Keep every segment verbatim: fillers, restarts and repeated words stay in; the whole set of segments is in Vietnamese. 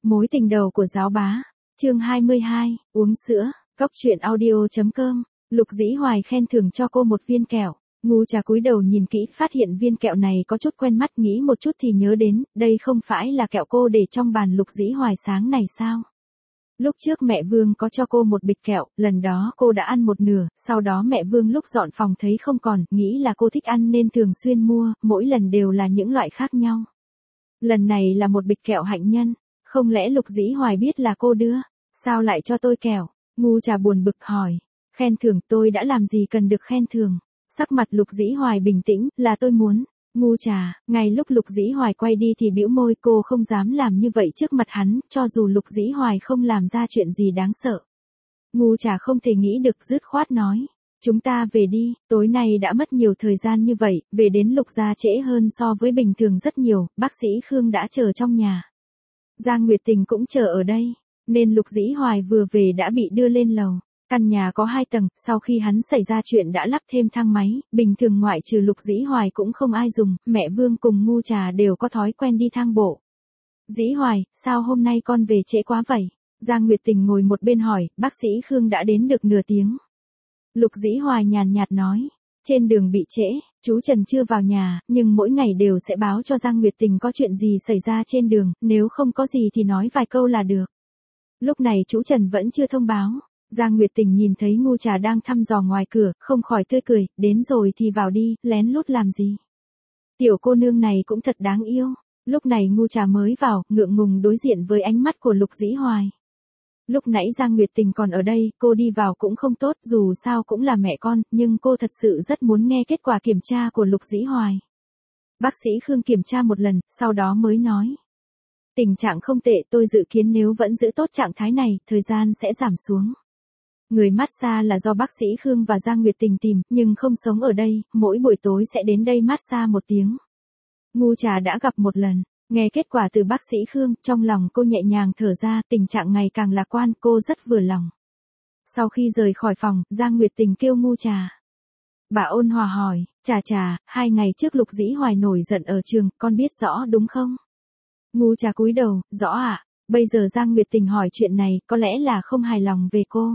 Mối tình đầu của giáo bá, chương hai mươi hai, uống sữa, cốc truyện audio.com, Lục Dĩ Hoài khen thưởng cho cô một viên kẹo. Ngu Trà cúi đầu nhìn kỹ, phát hiện viên kẹo này có chút quen mắt, nghĩ một chút thì nhớ đến, đây không phải là kẹo cô để trong bàn Lục Dĩ Hoài sáng này sao? Lúc trước mẹ Vương có cho cô một bịch kẹo, lần đó cô đã ăn một nửa, sau đó mẹ Vương lúc dọn phòng thấy không còn, nghĩ là cô thích ăn nên thường xuyên mua, mỗi lần đều là những loại khác nhau. Lần này là một bịch kẹo hạnh nhân, không lẽ Lục Dĩ Hoài biết là cô đưa, sao lại cho tôi kẹo? Ngu Trà buồn bực hỏi, khen thưởng tôi đã làm gì cần được khen thưởng? Sắc mặt Lục Dĩ Hoài bình tĩnh, là tôi muốn. Ngu Trà, ngay lúc Lục Dĩ Hoài quay đi thì bĩu môi, cô không dám làm như vậy trước mặt hắn, cho dù Lục Dĩ Hoài không làm ra chuyện gì đáng sợ. Ngu Trà không thể nghĩ được, dứt khoát nói, chúng ta về đi, tối nay đã mất nhiều thời gian như vậy, về đến Lục gia trễ hơn so với bình thường rất nhiều, bác sĩ Khương đã chờ trong nhà. Giang Nguyệt Tình cũng chờ ở đây, nên Lục Dĩ Hoài vừa về đã bị đưa lên lầu. Căn nhà có hai tầng, sau khi hắn xảy ra chuyện đã lắp thêm thang máy, bình thường ngoại trừ Lục Dĩ Hoài cũng không ai dùng, mẹ Vương cùng Ngu Trà đều có thói quen đi thang bộ. Dĩ Hoài, sao hôm nay con về trễ quá vậy? Giang Nguyệt Tình ngồi một bên hỏi, bác sĩ Khương đã đến được nửa tiếng. Lục Dĩ Hoài nhàn nhạt nói, trên đường bị trễ, chú Trần chưa vào nhà, nhưng mỗi ngày đều sẽ báo cho Giang Nguyệt Tình có chuyện gì xảy ra trên đường, nếu không có gì thì nói vài câu là được. Lúc này chú Trần vẫn chưa thông báo. Giang Nguyệt Tình nhìn thấy Ngu Trà đang thăm dò ngoài cửa, không khỏi tươi cười, đến rồi thì vào đi, lén lút làm gì? Tiểu cô nương này cũng thật đáng yêu. Lúc này Ngu Trà mới vào, ngượng ngùng đối diện với ánh mắt của Lục Dĩ Hoài. Lúc nãy Giang Nguyệt Tình còn ở đây, cô đi vào cũng không tốt, dù sao cũng là mẹ con, nhưng cô thật sự rất muốn nghe kết quả kiểm tra của Lục Dĩ Hoài. Bác sĩ Khương kiểm tra một lần, sau đó mới nói. Tình trạng không tệ, tôi dự kiến nếu vẫn giữ tốt trạng thái này, thời gian sẽ giảm xuống. Người massage là do bác sĩ Khương và Giang Nguyệt Tình tìm, nhưng không sống ở đây, mỗi buổi tối sẽ đến đây massage một tiếng. Ngu Trà đã gặp một lần, nghe kết quả từ bác sĩ Khương, trong lòng cô nhẹ nhàng thở ra, tình trạng ngày càng lạc quan, cô rất vừa lòng. Sau khi rời khỏi phòng, Giang Nguyệt Tình kêu Ngu Trà. Bà ôn hòa hỏi, Trà Trà, hai ngày trước Lục Dĩ Hoài nổi giận ở trường, con biết rõ đúng không? Ngu Trà cúi đầu, rõ ạ, bây giờ Giang Nguyệt Tình hỏi chuyện này, có lẽ là không hài lòng về cô.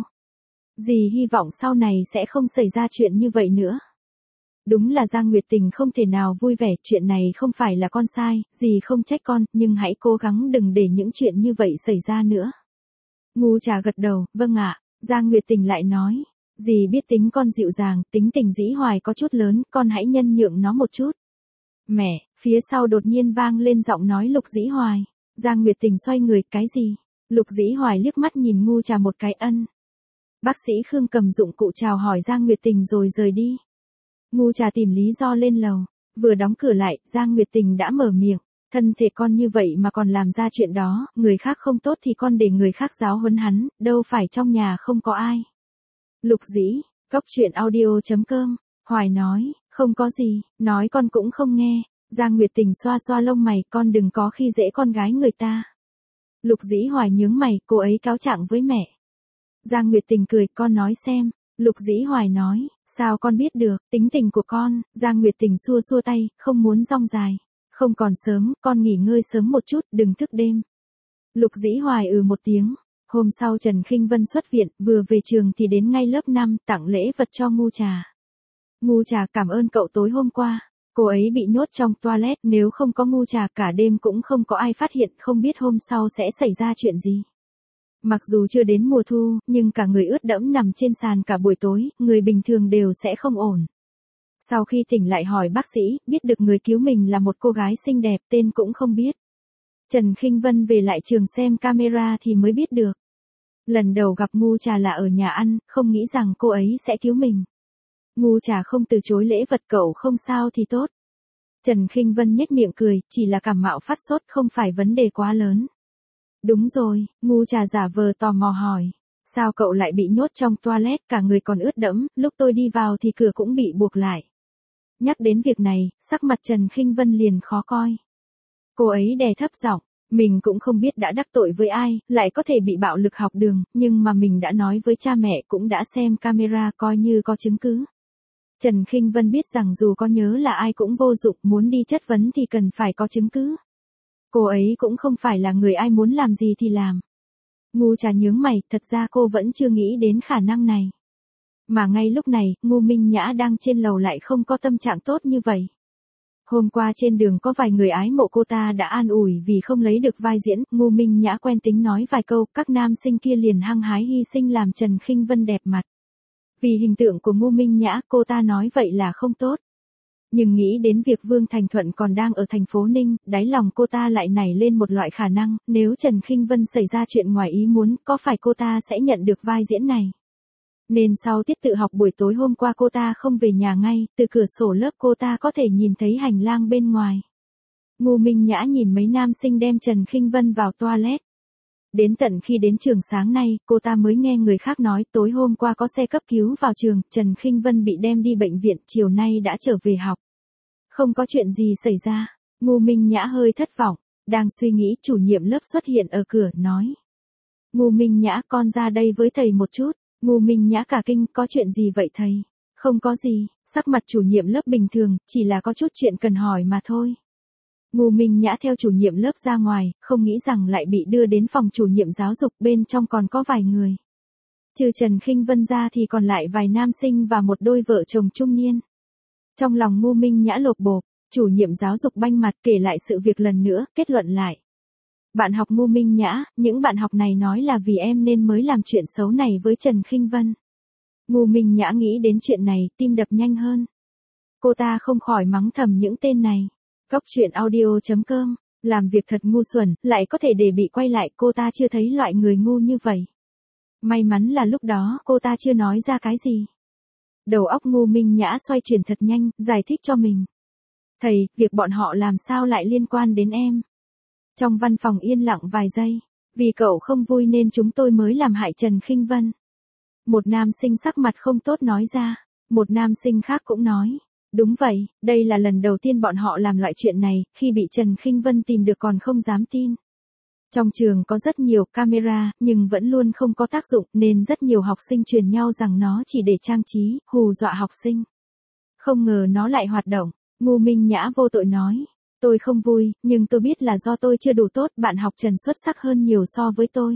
Dì hy vọng sau này sẽ không xảy ra chuyện như vậy nữa. Đúng là Giang Nguyệt Tình không thể nào vui vẻ, chuyện này không phải là con sai, dì không trách con, nhưng hãy cố gắng đừng để những chuyện như vậy xảy ra nữa. Ngu Trà gật đầu, vâng ạ. Giang Nguyệt Tình lại nói, dì biết tính con dịu dàng, tính tình Dĩ Hoài có chút lớn, con hãy nhân nhượng nó một chút. Mẹ, phía sau đột nhiên vang lên giọng nói Lục Dĩ Hoài. Giang Nguyệt Tình xoay người, cái gì? Lục Dĩ Hoài liếc mắt nhìn Ngu Trà một cái, ân. Bác sĩ Khương cầm dụng cụ chào hỏi Giang Nguyệt Tình rồi rời đi. Ngu Trà tìm lý do lên lầu, vừa đóng cửa lại, Giang Nguyệt Tình đã mở miệng, thân thể con như vậy mà còn làm ra chuyện đó, người khác không tốt thì con để người khác giáo huấn hắn, đâu phải trong nhà không có ai. Lục Dĩ, cốc truyện audio.com, Hoài nói, không có gì, nói con cũng không nghe. Giang Nguyệt Tình xoa xoa lông mày, con đừng có khi dễ con gái người ta. Lục Dĩ Hoài nhướng mày, cô ấy cáo trạng với mẹ. Giang Nguyệt Tình cười, con nói xem. Lục Dĩ Hoài nói, sao con biết được, tính tình của con. Giang Nguyệt Tình xua xua tay, không muốn rong dài. Không còn sớm, con nghỉ ngơi sớm một chút, đừng thức đêm. Lục Dĩ Hoài ừ một tiếng. Hôm sau Trần Khinh Vân xuất viện, vừa về trường thì đến ngay lớp năm, tặng lễ vật cho Ngu Trà. Ngu Trà, cảm ơn cậu tối hôm qua. Cô ấy bị nhốt trong toilet, nếu không có Ngu Trà cả đêm cũng không có ai phát hiện, không biết hôm sau sẽ xảy ra chuyện gì. Mặc dù chưa đến mùa thu, nhưng cả người ướt đẫm nằm trên sàn cả buổi tối, người bình thường đều sẽ không ổn. Sau khi tỉnh lại hỏi bác sĩ, biết được người cứu mình là một cô gái xinh đẹp, tên cũng không biết. Trần Khinh Vân về lại trường xem camera thì mới biết được. Lần đầu gặp Ngu Trà là ở nhà ăn, không nghĩ rằng cô ấy sẽ cứu mình. Ngu Trà không từ chối lễ vật, cậu không sao thì tốt. Trần Khinh Vân nhếch miệng cười, chỉ là cảm mạo phát sốt, không phải vấn đề quá lớn. Đúng rồi, Ngu Trà giả vờ tò mò hỏi. Sao cậu lại bị nhốt trong toilet, cả người còn ướt đẫm, lúc tôi đi vào thì cửa cũng bị buộc lại. Nhắc đến việc này, sắc mặt Trần Khinh Vân liền khó coi. Cô ấy đè thấp giọng, mình cũng không biết đã đắc tội với ai, lại có thể bị bạo lực học đường, nhưng mà mình đã nói với cha mẹ, cũng đã xem camera, coi như có chứng cứ. Trần Khinh Vân biết rằng dù có nhớ là ai cũng vô dụng, muốn đi chất vấn thì cần phải có chứng cứ. Cô ấy cũng không phải là người ai muốn làm gì thì làm. Ngu Trà nhướng mày, thật ra cô vẫn chưa nghĩ đến khả năng này. Mà ngay lúc này, Ngô Minh Nhã đang trên lầu lại không có tâm trạng tốt như vậy. Hôm qua trên đường có vài người ái mộ cô ta đã an ủi vì không lấy được vai diễn, Ngô Minh Nhã quen tính nói vài câu, các nam sinh kia liền hăng hái hy sinh làm Trần Khinh Vân đẹp mặt. Vì hình tượng của Ngô Minh Nhã, cô ta nói vậy là không tốt. Nhưng nghĩ đến việc Vương Thành Thuận còn đang ở thành phố Ninh, đáy lòng cô ta lại nảy lên một loại khả năng, nếu Trần Khinh Vân xảy ra chuyện ngoài ý muốn, có phải cô ta sẽ nhận được vai diễn này. Nên sau tiết tự học buổi tối hôm qua cô ta không về nhà ngay, từ cửa sổ lớp cô ta có thể nhìn thấy hành lang bên ngoài. Ngô Minh Nhã nhìn mấy nam sinh đem Trần Khinh Vân vào toilet. Đến tận khi đến trường sáng nay, cô ta mới nghe người khác nói tối hôm qua có xe cấp cứu vào trường, Trần Khinh Vân bị đem đi bệnh viện, chiều nay đã trở về học. Không có chuyện gì xảy ra, Ngô Minh Nhã hơi thất vọng, đang suy nghĩ chủ nhiệm lớp xuất hiện ở cửa, nói. Ngô Minh Nhã, con ra đây với thầy một chút. Ngô Minh Nhã cả kinh, có chuyện gì vậy thầy? Không có gì, sắc mặt chủ nhiệm lớp bình thường, chỉ là có chút chuyện cần hỏi mà thôi. Ngô Minh Nhã theo chủ nhiệm lớp ra ngoài, không nghĩ rằng lại bị đưa đến phòng chủ nhiệm giáo dục, bên trong còn có vài người. Trừ Trần Khinh Vân ra thì còn lại vài nam sinh và một đôi vợ chồng trung niên. Trong lòng Ngô Minh Nhã lột bột, chủ nhiệm giáo dục banh mặt kể lại sự việc lần nữa, kết luận lại. Bạn học Ngô Minh Nhã, những bạn học này nói là vì em nên mới làm chuyện xấu này với Trần Khinh Vân. Ngô Minh Nhã nghĩ đến chuyện này, tim đập nhanh hơn. Cô ta không khỏi mắng thầm những tên này. Góc truyện audio chấm com, làm việc thật ngu xuẩn, lại có thể để bị quay lại, cô ta chưa thấy loại người ngu như vậy. May mắn là lúc đó cô ta chưa nói ra cái gì. Đầu óc Ngô Minh Nhã xoay chuyển thật nhanh, giải thích cho mình. Thầy, việc bọn họ làm sao lại liên quan đến em? Trong văn phòng yên lặng vài giây, vì cậu không vui nên chúng tôi mới làm hại Trần Khinh Vân. Một nam sinh sắc mặt không tốt nói ra, một nam sinh khác cũng nói, đúng vậy, đây là lần đầu tiên bọn họ làm loại chuyện này, khi bị Trần Khinh Vân tìm được còn không dám tin. Trong trường có rất nhiều camera, nhưng vẫn luôn không có tác dụng, nên rất nhiều học sinh truyền nhau rằng nó chỉ để trang trí, hù dọa học sinh. Không ngờ nó lại hoạt động, Ngô Minh Nhã vô tội nói. Tôi không vui, nhưng tôi biết là do tôi chưa đủ tốt, bạn học Trần xuất sắc hơn nhiều so với tôi.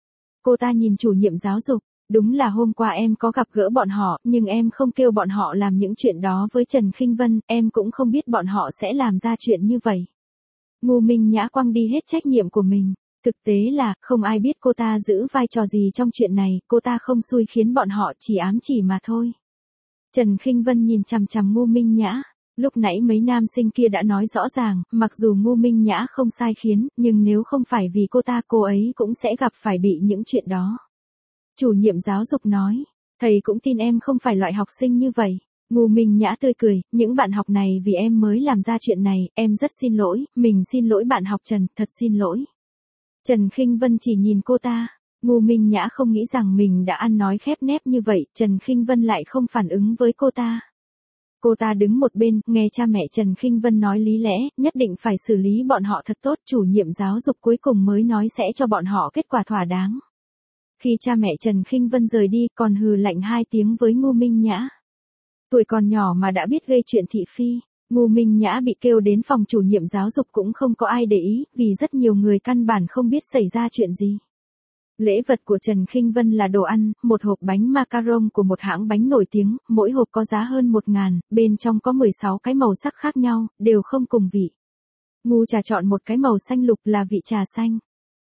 Cô ta nhìn chủ nhiệm giáo dục, đúng là hôm qua em có gặp gỡ bọn họ, nhưng em không kêu bọn họ làm những chuyện đó với Trần Khinh Vân, em cũng không biết bọn họ sẽ làm ra chuyện như vậy. Ngô Minh Nhã quăng đi hết trách nhiệm của mình, thực tế là, không ai biết cô ta giữ vai trò gì trong chuyện này, cô ta không xui khiến bọn họ chỉ ám chỉ mà thôi. Trần Khinh Vân nhìn chằm chằm Ngô Minh Nhã. Lúc nãy mấy nam sinh kia đã nói rõ ràng, mặc dù Ngô Minh Nhã không sai khiến, nhưng nếu không phải vì cô ta, cô ấy cũng sẽ gặp phải bị những chuyện đó. Chủ nhiệm giáo dục nói, thầy cũng tin em không phải loại học sinh như vậy. Ngô Minh Nhã tươi cười, những bạn học này vì em mới làm ra chuyện này, em rất xin lỗi, mình xin lỗi bạn học Trần, thật xin lỗi. Trần Khinh Vân chỉ nhìn cô ta, Ngô Minh Nhã không nghĩ rằng mình đã ăn nói khép nép như vậy, Trần Khinh Vân lại không phản ứng với cô ta. Cô ta đứng một bên, nghe cha mẹ Trần Khinh Vân nói lý lẽ, nhất định phải xử lý bọn họ thật tốt, chủ nhiệm giáo dục cuối cùng mới nói sẽ cho bọn họ kết quả thỏa đáng. Khi cha mẹ Trần Khinh Vân rời đi, còn hừ lạnh hai tiếng với Ngô Minh Nhã. Tuổi còn nhỏ mà đã biết gây chuyện thị phi, Ngô Minh Nhã bị kêu đến phòng chủ nhiệm giáo dục cũng không có ai để ý, vì rất nhiều người căn bản không biết xảy ra chuyện gì. Lễ vật của Trần Khinh Vân là đồ ăn, một hộp bánh macaron của một hãng bánh nổi tiếng, mỗi hộp có giá hơn một ngàn, bên trong có mười sáu cái màu sắc khác nhau, đều không cùng vị. Ngu Trà chọn một cái màu xanh lục là vị trà xanh.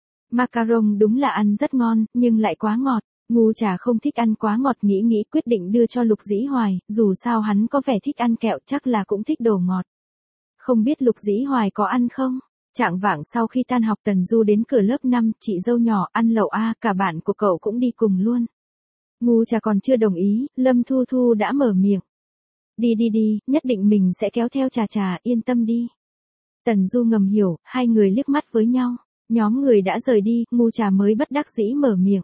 Macaron đúng là ăn rất ngon, nhưng lại quá ngọt. Ngu Trà không thích ăn quá ngọt, nghĩ nghĩ quyết định đưa cho Lục Dĩ Hoài, dù sao hắn có vẻ thích ăn kẹo, chắc là cũng thích đồ ngọt. Không biết Lục Dĩ Hoài có ăn không? Trạng vạng sau khi tan học Tần Du đến cửa lớp năm, chị dâu nhỏ ăn lẩu a, cả bạn của cậu cũng đi cùng luôn. Ngu Trà còn chưa đồng ý, Lâm Thu Thu đã mở miệng. Đi đi đi, nhất định mình sẽ kéo theo Trà Trà, yên tâm đi. Tần Du ngầm hiểu, hai người liếc mắt với nhau, nhóm người đã rời đi, Ngu Trà mới bất đắc dĩ mở miệng.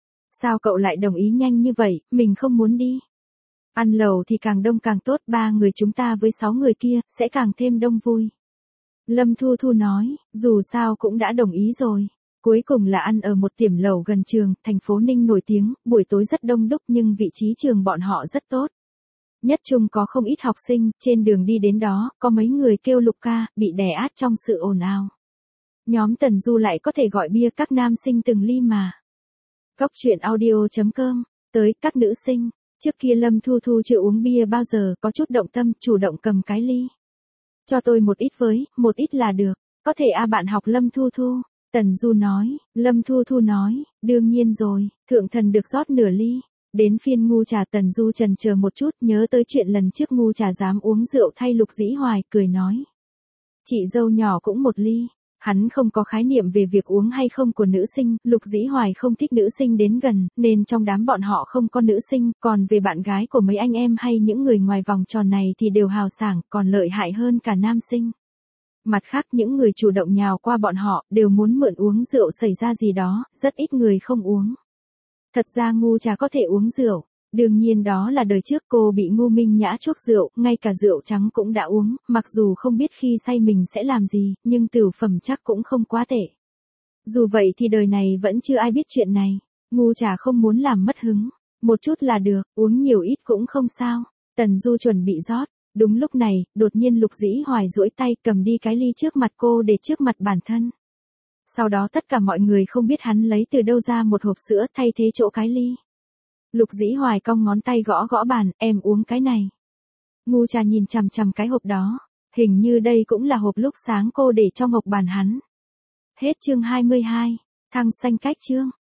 Sao cậu lại đồng ý nhanh như vậy, mình không muốn đi. Ăn lẩu thì càng đông càng tốt, ba người chúng ta với sáu người kia, sẽ càng thêm đông vui. Lâm Thu Thu nói, dù sao cũng đã đồng ý rồi. Cuối cùng là ăn ở một tiệm lẩu gần trường, thành phố Ninh nổi tiếng, buổi tối rất đông đúc nhưng vị trí trường bọn họ rất tốt. Nhất trung có không ít học sinh, trên đường đi đến đó, có mấy người kêu Lục ca, bị đè át trong sự ồn ào. Nhóm Tần Du lại có thể gọi bia các nam sinh từng ly mà. Cốc truyện audio.com, tới các nữ sinh, trước kia Lâm Thu Thu chưa uống bia bao giờ, có chút động tâm, chủ động cầm cái ly. Cho tôi một ít với, một ít là được, có thể a bạn học Lâm Thu Thu. Tần Du nói, Lâm Thu Thu nói, đương nhiên rồi, thượng thần được rót nửa ly. Đến phiên Ngu Trà, Tần Du chần chờ một chút, nhớ tới chuyện lần trước Ngu Trà dám uống rượu thay Lục Dĩ Hoài, cười nói. Chị dâu nhỏ cũng một ly. Hắn không có khái niệm về việc uống hay không của nữ sinh, Lục Dĩ Hoài không thích nữ sinh đến gần, nên trong đám bọn họ không có nữ sinh, còn về bạn gái của mấy anh em hay những người ngoài vòng tròn này thì đều hào sảng, còn lợi hại hơn cả nam sinh. Mặt khác những người chủ động nhào qua bọn họ, đều muốn mượn uống rượu xảy ra gì đó, rất ít người không uống. Thật ra Ngu Trà có thể uống rượu. Đương nhiên đó là đời trước cô bị Ngô Minh Nhã chuốc rượu, ngay cả rượu trắng cũng đã uống, mặc dù không biết khi say mình sẽ làm gì, nhưng tửu phẩm chắc cũng không quá tệ. Dù vậy thì đời này vẫn chưa ai biết chuyện này. Ngu Trà không muốn làm mất hứng. Một chút là được, uống nhiều ít cũng không sao. Tần Du chuẩn bị rót. Đúng lúc này, đột nhiên Lục Dĩ Hoài duỗi tay cầm đi cái ly trước mặt cô để trước mặt bản thân. Sau đó tất cả mọi người không biết hắn lấy từ đâu ra một hộp sữa thay thế chỗ cái ly. Lục Dĩ Hoài cong ngón tay gõ gõ bàn, em uống cái này. Ngu Trà nhìn chằm chằm cái hộp đó, hình như đây cũng là hộp lúc sáng cô để trong ngọc bàn hắn. Hết chương hai mươi hai, thăng xanh cách chương.